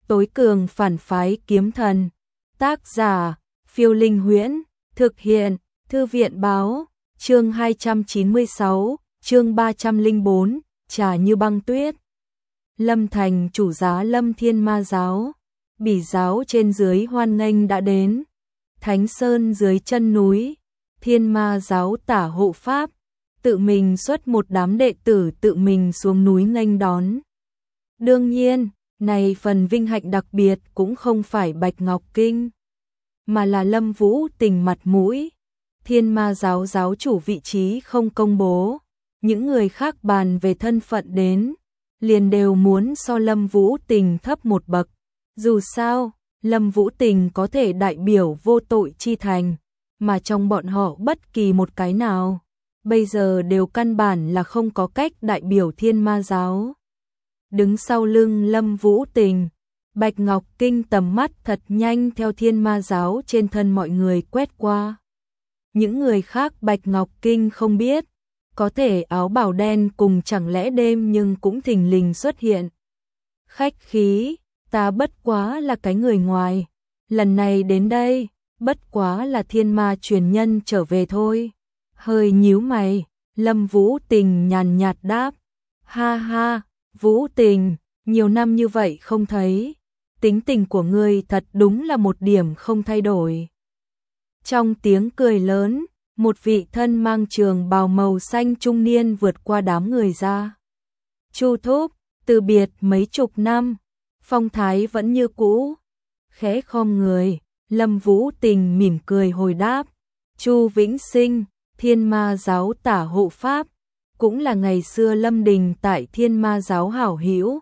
tối cường phản phái kiếm thần. Tác giả, Phiêu Linh Huyễn, thực hiện, Thư viện Báo, chương 296, chương 304, trà như băng tuyết. Lâm Thành chủ giá Lâm Thiên Ma giáo, Bỉ giáo trên dưới hoan nghênh đã đến. Thánh Sơn dưới chân núi, Thiên Ma giáo tả hộ pháp, tự mình xuất một đám đệ tử tự mình xuống núi nghênh đón. Đương nhiên, này phần vinh hạnh đặc biệt cũng không phải Bạch Ngọc Kinh, mà là Lâm Vũ Tình mặt mũi. Thiên Ma giáo giáo chủ vị trí không công bố, những người khác bàn về thân phận đến, liền đều muốn so Lâm Vũ Tình thấp một bậc. Dù sao, Lâm Vũ Tình có thể đại biểu vô tội chi thành, mà trong bọn họ bất kỳ một cái nào, bây giờ đều căn bản là không có cách đại biểu Thiên Ma giáo. Đứng sau lưng Lâm Vũ Tình, Bạch Ngọc Kinh tầm mắt thật nhanh theo Thiên Ma giáo trên thân mọi người quét qua. Những người khác Bạch Ngọc Kinh không biết, có thể áo bào đen cùng chẳng lẽ đêm nhưng cũng thình lình xuất hiện. Khách khí, ta bất quá là cái người ngoài, lần này đến đây, bất quá là thiên ma truyền nhân trở về thôi. Hơi nhíu mày, Lâm Vũ Tình nhàn nhạt đáp, ha ha, Vũ Tình, nhiều năm như vậy không thấy, tính tình của ngươi thật đúng là một điểm không thay đổi. Trong tiếng cười lớn, một vị thân mang trường bào màu xanh trung niên vượt qua đám người ra. Chu thúc, từ biệt mấy chục năm, phong thái vẫn như cũ. Khẽ khom người, Lâm Vũ Tình mỉm cười hồi đáp, Chu Vĩnh Sinh, Thiên Ma giáo tả hộ pháp, cũng là ngày xưa Lâm Đình tại Thiên Ma giáo hảo hữu.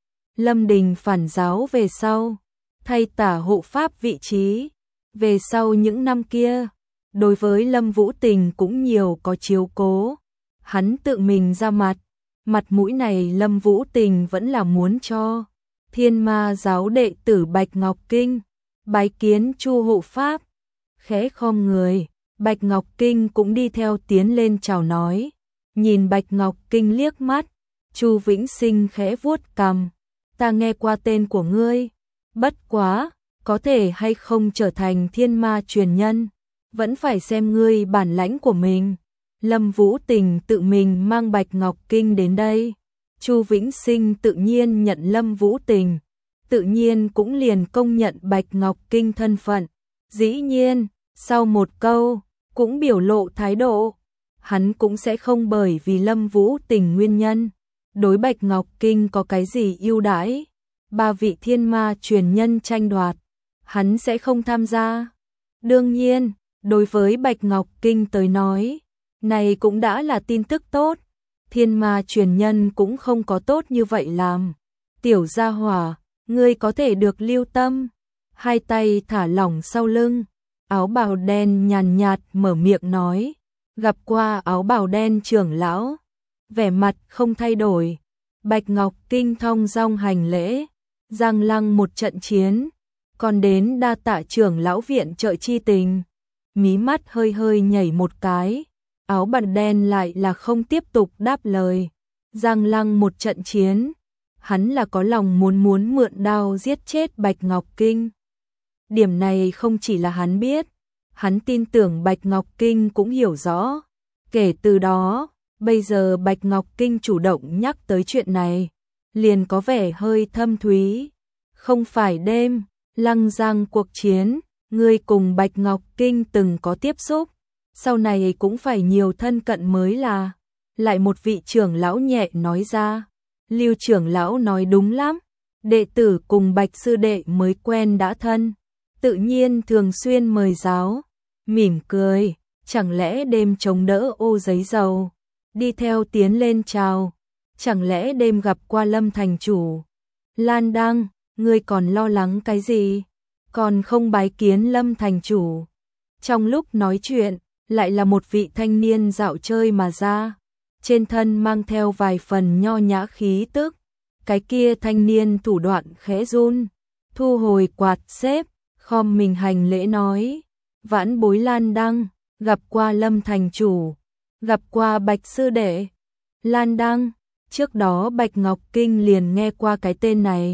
Lâm Đình phản giáo về sau, thay tả hộ pháp vị trí, về sau những năm kia, đối với Lâm Vũ Tình cũng nhiều có chiếu cố. Hắn tự mình ra mặt mũi này Lâm Vũ Tình vẫn là muốn cho. Thiên Ma giáo đệ tử Bạch Ngọc Kinh, bái kiến Chu hộ pháp. Khẽ khom người, Bạch Ngọc Kinh cũng đi theo tiến lên chào nói. Nhìn Bạch Ngọc Kinh liếc mắt, Chu Vĩnh Sinh khẽ vuốt cằm, ta nghe qua tên của ngươi, bất quá, có thể hay không trở thành thiên ma truyền nhân, vẫn phải xem ngươi bản lãnh của mình. Lâm Vũ Tình tự mình mang Bạch Ngọc Kinh đến đây, Chu Vĩnh Sinh tự nhiên nhận Lâm Vũ Tình, tự nhiên cũng liền công nhận Bạch Ngọc Kinh thân phận. Dĩ nhiên, sau một câu, cũng biểu lộ thái độ, hắn cũng sẽ không bởi vì Lâm Vũ Tình nguyên nhân, đối Bạch Ngọc Kinh có cái gì ưu đãi, ba vị thiên ma truyền nhân tranh đoạt, hắn sẽ không tham gia. Đương nhiên, đối với Bạch Ngọc Kinh tới nói, này cũng đã là tin tức tốt, thiên ma truyền nhân cũng không có tốt như vậy làm. Tiểu gia hỏa, ngươi có thể được lưu tâm. Hai tay thả lỏng sau lưng, áo bào đen nhàn nhạt mở miệng nói, gặp qua áo bào đen trưởng lão, vẻ mặt không thay đổi. Bạch Ngọc Kinh thong dong hành lễ, giang lăng một trận chiến, còn đến đa tạ trưởng lão viện trợ chi tình. Mí mắt hơi hơi nhảy một cái, áo bào đen lại là không tiếp tục đáp lời. Giang lăng một trận chiến, hắn là có lòng muốn mượn đao giết chết Bạch Ngọc Kinh. Điểm này không chỉ là hắn biết, hắn tin tưởng Bạch Ngọc Kinh cũng hiểu rõ. Kể từ đó, bây giờ Bạch Ngọc Kinh chủ động nhắc tới chuyện này, liền có vẻ hơi thâm thúy. Không phải đêm, Lăng Giang cuộc chiến, ngươi cùng Bạch Ngọc Kinh từng có tiếp xúc, sau này cũng phải nhiều thân cận mới là. Lại một vị trưởng lão nhẹ nói ra, Lưu trưởng lão nói đúng lắm, đệ tử cùng Bạch sư đệ mới quen đã thân, tự nhiên thường xuyên mời giáo. Mỉm cười, chẳng lẽ đêm chống đỡ ô giấy dầu, đi theo tiến lên chào, chẳng lẽ đêm gặp qua Lâm thành chủ. Lan Đăng, ngươi còn lo lắng cái gì, còn không bái kiến Lâm thành chủ. Trong lúc nói chuyện, lại là một vị thanh niên dạo chơi mà ra, trên thân mang theo vài phần nho nhã khí tức. Cái kia thanh niên thủ đoạn khẽ run, thu hồi quạt xếp, khom mình hành lễ nói, vãn bối Lan Đăng, gặp qua Lâm thành chủ, gặp qua Bạch sư đệ. Lan Đăng, trước đó Bạch Ngọc Kinh liền nghe qua cái tên này,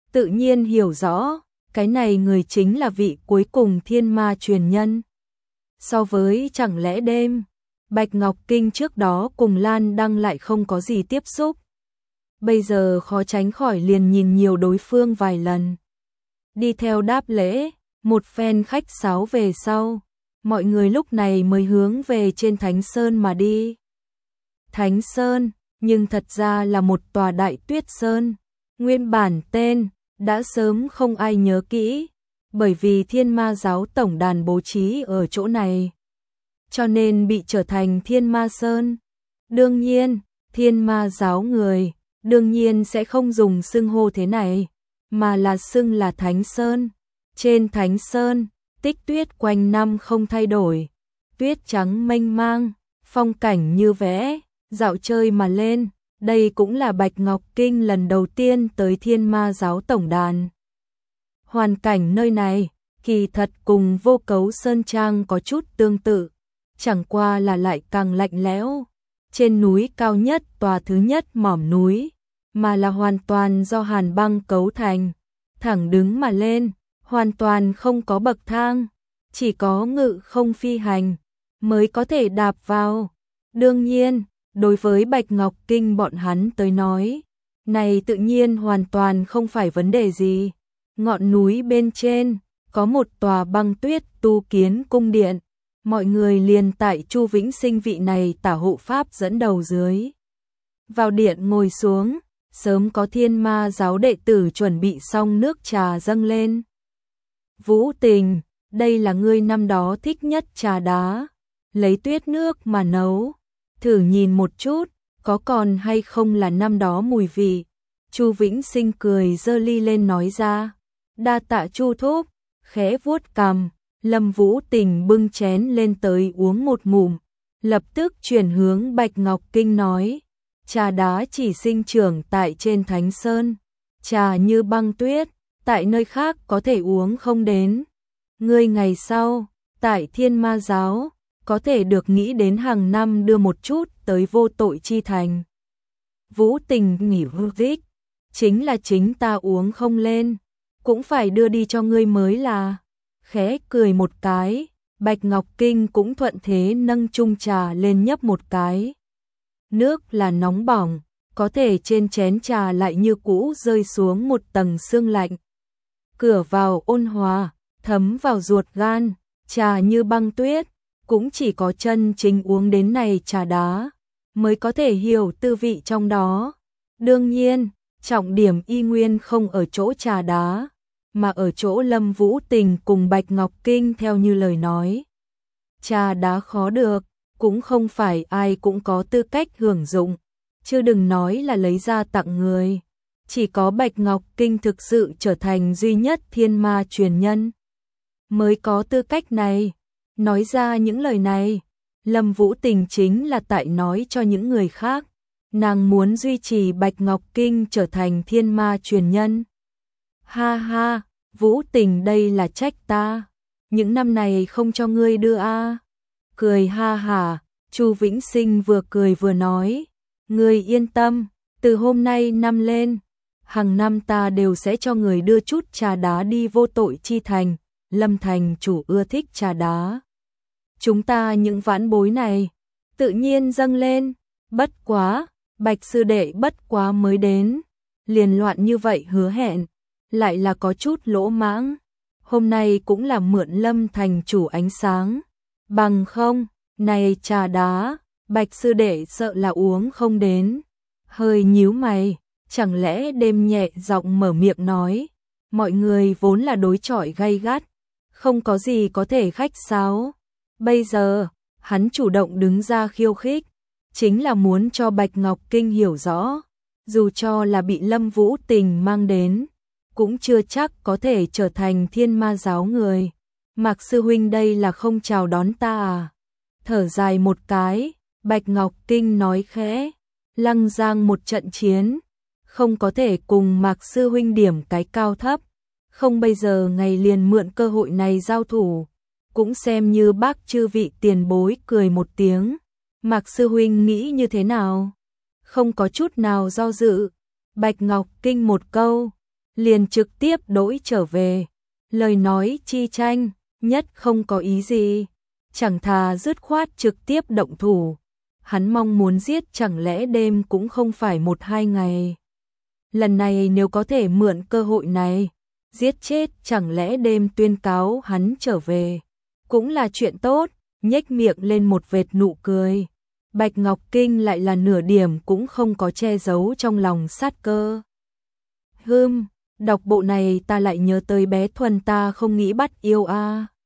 tự nhiên hiểu rõ, cái này người chính là vị cuối cùng thiên ma truyền nhân. So với chẳng lẽ đêm, Bạch Ngọc Kinh trước đó cùng Lan Đăng lại không có gì tiếp xúc. Bây giờ khó tránh khỏi liền nhìn nhiều đối phương vài lần. Đi theo đáp lễ, một phen khách sáo về sau, mọi người lúc này mới hướng về trên Thánh Sơn mà đi. Thánh Sơn, nhưng thật ra là một tòa đại tuyết sơn. Nguyên bản tên, đã sớm không ai nhớ kỹ, bởi vì Thiên Ma giáo tổng đàn bố trí ở chỗ này. Cho nên bị trở thành Thiên Ma Sơn. Đương nhiên, Thiên Ma giáo người, đương nhiên sẽ không dùng xưng hô thế này, mà là xưng là Thánh Sơn. Trên Thánh Sơn, tích tuyết quanh năm không thay đổi, tuyết trắng mênh mang, phong cảnh như vẽ, dạo chơi mà lên. Đây cũng là Bạch Ngọc Kinh lần đầu tiên tới Thiên Ma giáo tổng đàn. Hoàn cảnh nơi này, kỳ thật cùng Vô Cấu Sơn Trang có chút tương tự, chẳng qua là lại càng lạnh lẽo. Trên núi cao nhất tòa thứ nhất mỏm núi, mà là hoàn toàn do hàn băng cấu thành, thẳng đứng mà lên, hoàn toàn không có bậc thang, chỉ có ngự không phi hành mới có thể đạp vào. Đương nhiên, đối với Bạch Ngọc Kinh bọn hắn tới nói, này tự nhiên hoàn toàn không phải vấn đề gì. Ngọn núi bên trên, có một tòa băng tuyết tu kiến cung điện, mọi người liền tại Chu Vĩnh Sinh vị này tả hộ pháp dẫn đầu dưới. Vào điện ngồi xuống, sớm có Thiên Ma giáo đệ tử chuẩn bị xong nước trà dâng lên. Vũ Tình, đây là ngươi năm đó thích nhất trà đá, lấy tuyết nước mà nấu, thử nhìn một chút, có còn hay không là năm đó mùi vị. Chu Vĩnh Sinh cười giơ ly lên nói ra, đa tạ Chu thúc, khẽ vuốt cằm, Lâm Vũ Tình bưng chén lên tới uống một ngụm, lập tức chuyển hướng Bạch Ngọc Kinh nói, trà đá chỉ sinh trưởng tại trên Thánh Sơn, trà như băng tuyết, tại nơi khác có thể uống không đến. Ngươi ngày sau, tại Thiên Ma giáo, có thể được nghĩ đến hàng năm đưa một chút tới Vô Tội Chi Thành. Vũ Tình nghỉ vích, chính là chính ta uống không lên, cũng phải đưa đi cho ngươi mới là. Khẽ cười một cái, Bạch Ngọc Kinh cũng thuận thế nâng chung trà lên nhấp một cái. Nước là nóng bỏng, có thể trên chén trà lại như cũ rơi xuống một tầng sương lạnh. Cửa vào ôn hòa, thấm vào ruột gan, trà như băng tuyết, cũng chỉ có chân chính uống đến này trà đá, mới có thể hiểu tư vị trong đó. Đương nhiên, trọng điểm y nguyên không ở chỗ trà đá, mà ở chỗ Lâm Vũ Tình cùng Bạch Ngọc Kinh theo như lời nói. Trà đá khó được, cũng không phải ai cũng có tư cách hưởng dụng, chứ đừng nói là lấy ra tặng người. Chỉ có Bạch Ngọc Kinh thực sự trở thành duy nhất thiên ma truyền nhân, mới có tư cách này. Nói ra những lời này, Lâm Vũ Tình chính là tại nói cho những người khác, nàng muốn duy trì Bạch Ngọc Kinh trở thành thiên ma truyền nhân. Ha ha, Vũ Tình đây là trách ta, những năm này không cho ngươi đưa a. Cười ha hả, Chu Vĩnh Sinh vừa cười vừa nói, ngươi yên tâm, từ hôm nay năm lên, hàng năm ta đều sẽ cho người đưa chút trà đá đi Vô Tội Chi Thành. Lâm thành chủ ưa thích trà đá, chúng ta những vãn bối này tự nhiên dâng lên. Bất quá, Bạch sư đệ bất quá mới đến, liền loạn như vậy hứa hẹn, lại là có chút lỗ mãng. Hôm nay cũng là mượn Lâm thành chủ ánh sáng, bằng không, này trà đá, Bạch sư đệ sợ là uống không đến. Hơi nhíu mày, chẳng lẽ đêm nhẹ giọng mở miệng nói, mọi người vốn là đối chọi gay gắt, không có gì có thể khách sáo. Bây giờ, hắn chủ động đứng ra khiêu khích, chính là muốn cho Bạch Ngọc Kinh hiểu rõ, dù cho là bị Lâm Vũ Tình mang đến, cũng chưa chắc có thể trở thành Thiên Ma giáo người. Mạc sư huynh đây là không chào đón ta à? Thở dài một cái, Bạch Ngọc Kinh nói khẽ, Lăng Giang một trận chiến, không có thể cùng Mạc sư huynh điểm cái cao thấp, không bây giờ ngày liền mượn cơ hội này giao thủ, cũng xem như bác chư vị tiền bối cười một tiếng. Mạc sư huynh nghĩ như thế nào? Không có chút nào do dự, Bạch Ngọc Kinh một câu, liền trực tiếp đổi trở về. Lời nói chi tranh, nhất không có ý gì, chẳng thà dứt khoát trực tiếp động thủ. Hắn mong muốn giết chẳng lẽ đêm cũng không phải 1-2 ngày. Lần này nếu có thể mượn cơ hội này, giết chết chẳng lẽ đêm tuyên cáo hắn trở về. Cũng là chuyện tốt, nhếch miệng lên một vệt nụ cười. Bạch Ngọc Kinh lại là nửa điểm cũng không có che giấu trong lòng sát cơ. Đọc bộ này ta lại nhớ tới bé Thuần ta không nghĩ bắt yêu a.